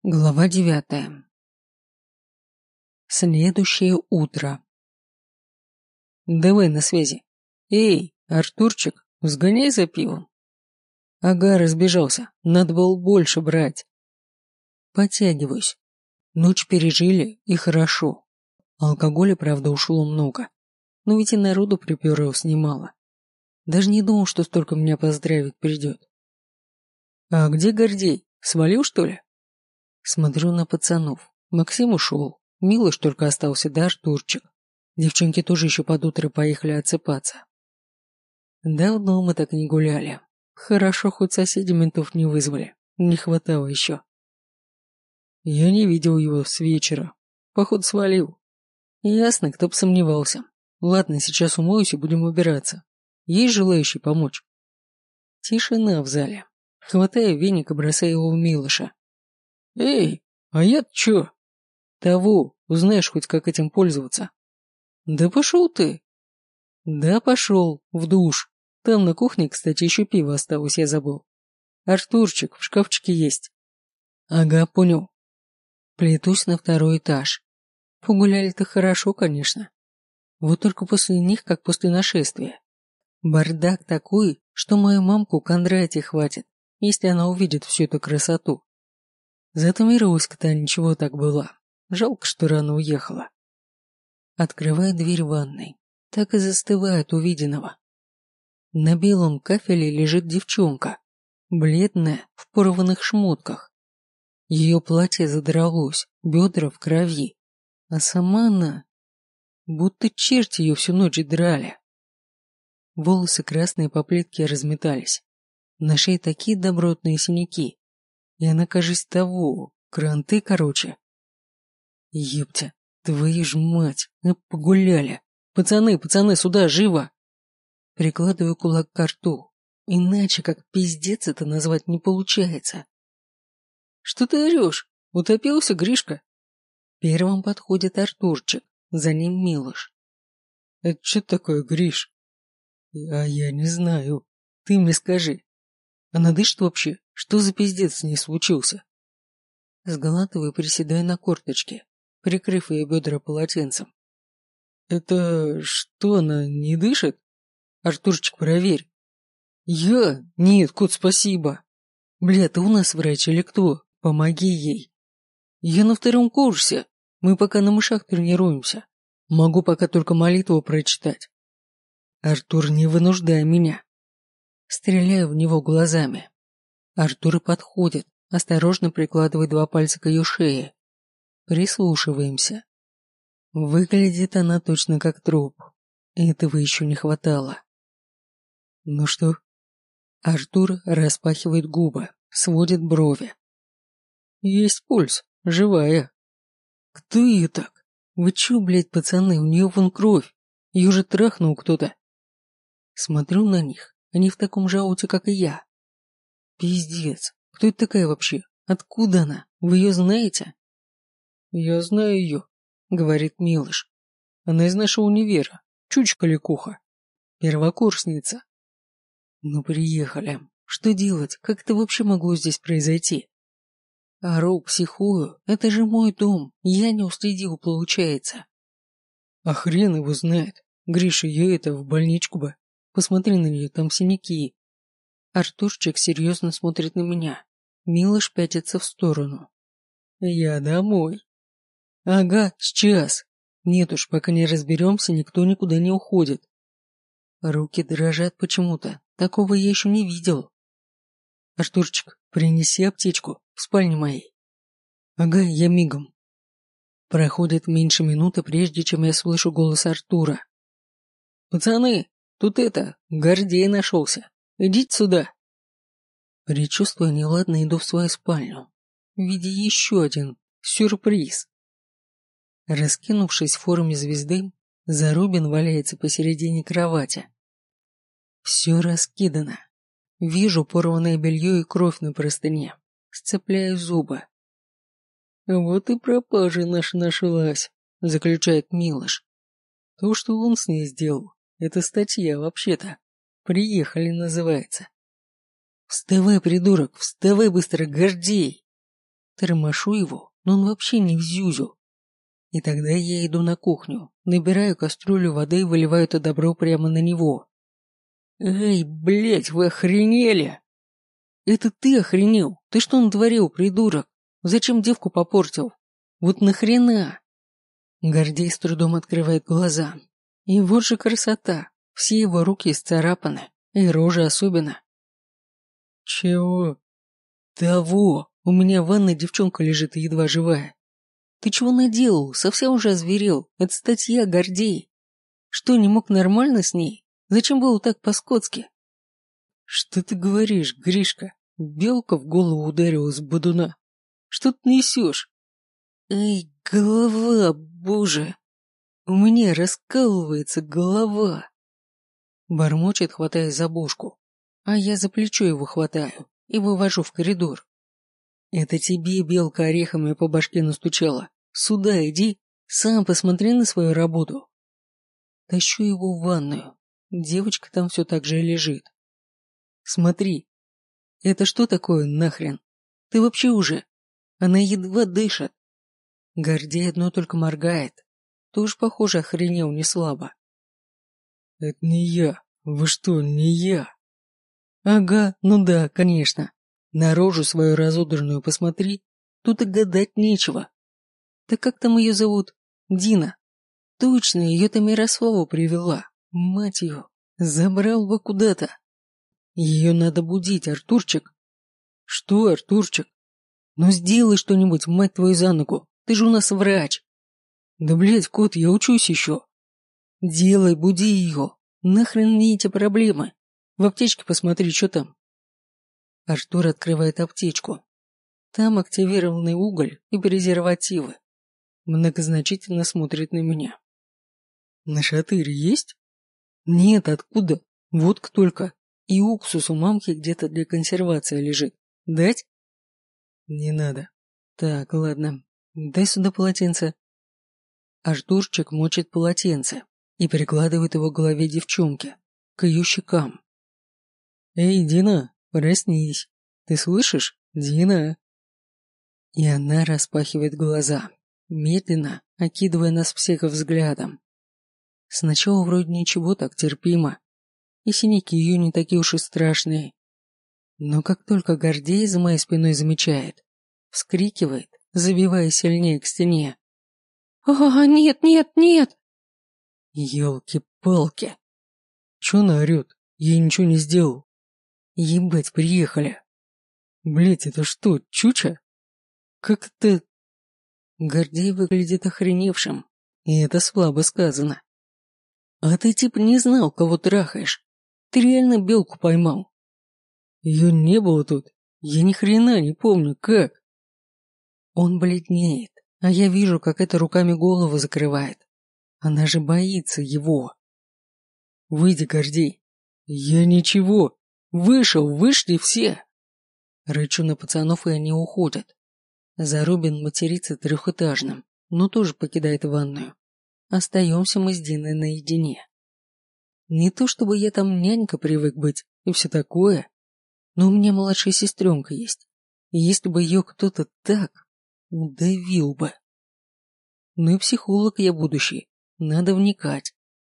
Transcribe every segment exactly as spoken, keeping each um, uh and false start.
Глава девятая. Следующее утро. Давай на связи. Эй, Артурчик, сгоняй за пивом. Ага, разбежался. Надо было больше брать. Подтягиваюсь. Ночь пережили, и хорошо. Алкоголя, правда, ушло много. Но ведь и народу приперлось немало. Даже не думал, что столько меня поздравить придет. А где Гордей? Свалил, что ли? Смотрю на пацанов. Максим ушел. Милош только остался, да Артурчик. Девчонки тоже еще под утро поехали отсыпаться. Давно мы так не гуляли. Хорошо, хоть соседи ментов не вызвали. Не хватало еще. Я не видел его с вечера. Походу, свалил. Ясно, кто бы сомневался. Ладно, сейчас умоюсь и будем убираться. Есть желающий помочь? Тишина в зале. Хватаю веник и бросаю его в Милоша. Эй, а я-то чё? Того, узнаешь хоть как этим пользоваться. Да пошел ты. Да пошел, в душ. Там на кухне, кстати, еще пиво осталось, я забыл. Артурчик, в шкафчике есть. Ага, понял. Плетусь на второй этаж. Погуляли-то хорошо, конечно. Вот только после них, как после нашествия. Бардак такой, что мою мамку Кондратья хватит, если она увидит всю эту красоту. Зато Мироська-то ничего так была. Жалко, что рано уехала. Открываю дверь ванной. Так и застываю от увиденного. На белом кафеле лежит девчонка. Бледная, в порванных шмотках. Ее платье задралось, бедра в крови. А сама она... Будто черти ее всю ночь драли. Волосы красные по плитке разметались. На шее такие добротные синяки. И она, кажется, того, кранты короче. Ептя, твою ж мать, мы погуляли. Пацаны, пацаны, сюда, живо! Прикладываю кулак к рту. Иначе как пиздец это назвать не получается. Что ты орешь? Утопился, Гришка? Первым подходит Артурчик, за ним Милош. Это что такое, Гриш? А я не знаю. Ты мне скажи. Она дышит вообще? Что за пиздец с ней случился? Сглатываю, приседая на корточки, прикрыв ее бедра полотенцем. Это что, она не дышит? Артурчик, проверь. Я? Нет, кот, спасибо. Бля, ты у нас врач или кто? Помоги ей. Я на втором курсе. Мы пока на мышах тренируемся. Могу пока только молитву прочитать. Артур, не вынуждай меня. Стреляю в него глазами. Артур подходит, осторожно прикладывает два пальца к ее шее. Прислушиваемся. Выглядит она точно как труп. Этого еще не хватало. Ну что? Артур распахивает губы, сводит брови. Есть пульс, живая. Кто ее так? Вы че, блядь, пацаны, у нее вон кровь. Ее же трахнул кто-то. Смотрю на них, они в таком же ауте, как и я. Пиздец, кто это такая вообще? Откуда она? Вы ее знаете? Я знаю ее, говорит Милош. Она из нашего универа, чучка-ликуха. Первокурсница. Ну приехали. Что делать? Как это вообще могло здесь произойти? Ору, психую, это же мой дом, я не уследил, получается. А хрен его знает. Гриша, ее это в больничку бы. Посмотри на нее, там синяки. Артурчик серьезно смотрит на меня. Милош пятится в сторону. Я домой. Ага, сейчас. Нет уж, пока не разберемся, никто никуда не уходит. Руки дрожат почему-то. Такого я еще не видел. Артурчик, принеси аптечку в спальне моей. Ага, я мигом. Проходит меньше минуты, прежде чем я слышу голос Артура. Пацаны, тут это, Гордей нашелся. Идите сюда. Предчувствуя неладно, иду в свою спальню. В виде еще один сюрприз. Раскинувшись в форме звезды, Зарубин валяется посередине кровати. Все раскидано. Вижу порванное белье и кровь на простыне. Сцепляю зубы. Вот и пропажа наша нашлась, заключает Милош. То, что он с ней сделал, это статья вообще-то. Приехали, называется. Вставай, придурок, вставай быстро, Гордей. Тормошу его, но он вообще не в зюзю. И тогда я иду на кухню, набираю кастрюлю воды и выливаю это добро прямо на него. «Эй, блядь, вы охренели?» «Это ты охренел? Ты что натворил, придурок? Зачем девку попортил? Вот нахрена?» Гордей с трудом открывает глаза. И вот же красота. Все его руки исцарапаны, и рожа особенно. «Чего?» «Того! У меня в ванной девчонка лежит едва живая. Ты чего наделал? Совсем уже озверел. Это статья, Гордей. Что, не мог нормально с ней? Зачем было так по-скотски?» «Что ты говоришь, Гришка? Белка в голову ударилась с бодуна. Что ты несешь?» «Эй, голова, боже! У меня раскалывается голова!» Бормочет, хватая за бошку, а я за плечо его хватаю и вывожу в коридор. «Это тебе белка орехами по башке настучала. Сюда иди, сам посмотри на свою работу». Тащу его в ванную. Девочка там все так же лежит. «Смотри, это что такое нахрен? Ты вообще уже? Она едва дышит». Гордей одно только моргает. Тоже, похоже, охренел не слабо. «Это не я. Вы что, не я?» «Ага, ну да, конечно. На рожу свою разодранную посмотри. Тут и гадать нечего. Так как там ее зовут? Дина. Точно, ее-то Мирослава привела. Мать ее, забрал бы куда-то. Ее надо будить, Артурчик». «Что, Артурчик? Ну сделай что-нибудь, мать твою за ногу. Ты же у нас врач». «Да блять, кот, я учусь еще». «Делай, буди ее. Нахрен мне эти проблемы? В аптечке посмотри, что там». Артур открывает аптечку. Там активированный уголь и презервативы. Многозначительно смотрит на меня. «На шатыре есть?» «Нет, откуда? Водка только. И уксус у мамки где-то для консервации лежит. Дать?» «Не надо». «Так, ладно. Дай сюда полотенце». Артурчик мочит полотенце и прикладывает его к голове девчонки, к ее щекам. «Эй, Дина, проснись. Ты слышишь? Дина?» И она распахивает глаза, медленно окидывая нас всех взглядом. Сначала вроде ничего, так терпимо, и синяки ее не такие уж и страшные. Но как только Гордей за моей спиной замечает, вскрикивает, забиваясь сильнее к стене. «А, нет, нет, нет!» Ёлки-палки! Чё она орёт? Я ничего не сделал. Ебать, приехали. Блять, это что, чуча? Как это... Гордей выглядит охреневшим, и это слабо сказано. А ты типа не знал, кого трахаешь. Ты реально белку поймал. Ее не было тут. Я ни хрена не помню, как. Он бледнеет, а я вижу, как это руками голову закрывает. Она же боится его. «Выйди, Гордей». «Я ничего. Вышел, вышли все». Рычу на пацанов, и они уходят. Зарубин матерится трехэтажным, но тоже покидает ванную. Остаемся мы с Диной наедине. Не то чтобы я там нянька привык быть и все такое, но у меня младшая сестренка есть, и если бы ее кто-то так удавил бы. Ну и психолог я будущий, надо вникать.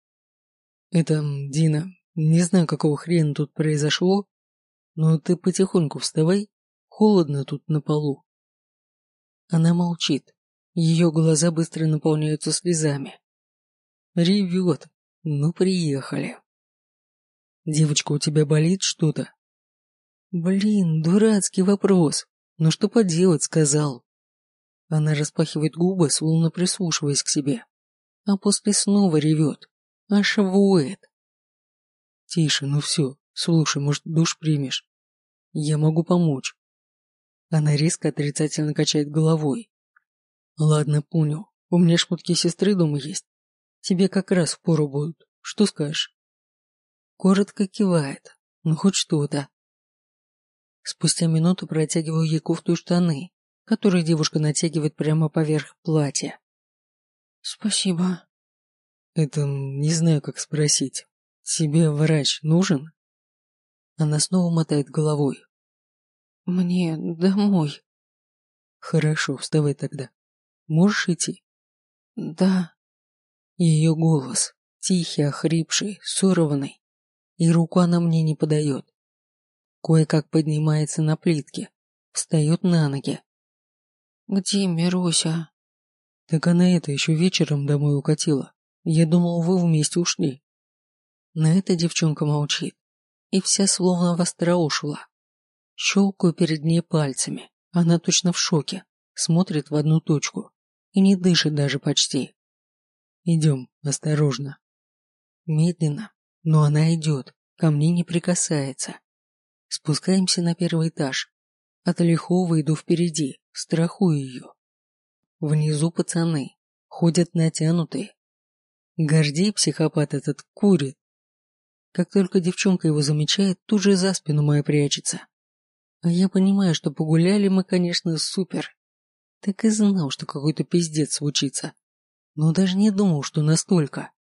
Это, Дина, не знаю, какого хрена тут произошло, но ты потихоньку вставай, холодно тут на полу. Она молчит, ее глаза быстро наполняются слезами. Ревет. Ну, приехали. Девочка, у тебя болит что-то? Блин, дурацкий вопрос. Ну что поделать, сказал. Она распахивает губы, словно прислушиваясь к себе, а после снова ревет, аж воет. Тише, ну все, слушай, может, душ примешь? Я могу помочь. Она резко отрицательно качает головой. Ладно, понял. У меня шмотки сестры дома есть. Тебе как раз впору будут. Что скажешь? Коротко кивает. Ну хоть что-то. Спустя минуту протягиваю ей кофту и штаны, которые девушка натягивает прямо поверх платья. Спасибо. Это не знаю, как спросить. Тебе врач нужен? Она снова мотает головой. Мне домой. Хорошо, вставай тогда. Можешь идти? Да. Ее голос, тихий, охрипший, сорванный, и руку она мне не подает. Кое-как поднимается на плитке, встает на ноги. Где Мируся? Так она это еще вечером домой укатила. Я думал, вы вместе ушли. На это девчонка молчит, и вся словно в остро ушла. Щелкаю перед ней пальцами, она точно в шоке, смотрит в одну точку и не дышит даже почти. Идем, осторожно. Медленно, но она идет, ко мне не прикасается. Спускаемся на первый этаж. От Лихова иду впереди, страхую ее. Внизу пацаны, ходят натянутые. Гордей, психопат этот, курит. Как только девчонка его замечает, тут же за спину моя прячется. А я понимаю, что погуляли мы, конечно, супер. Так и знал, что какой-то пиздец случится. Но даже не думал, что настолько.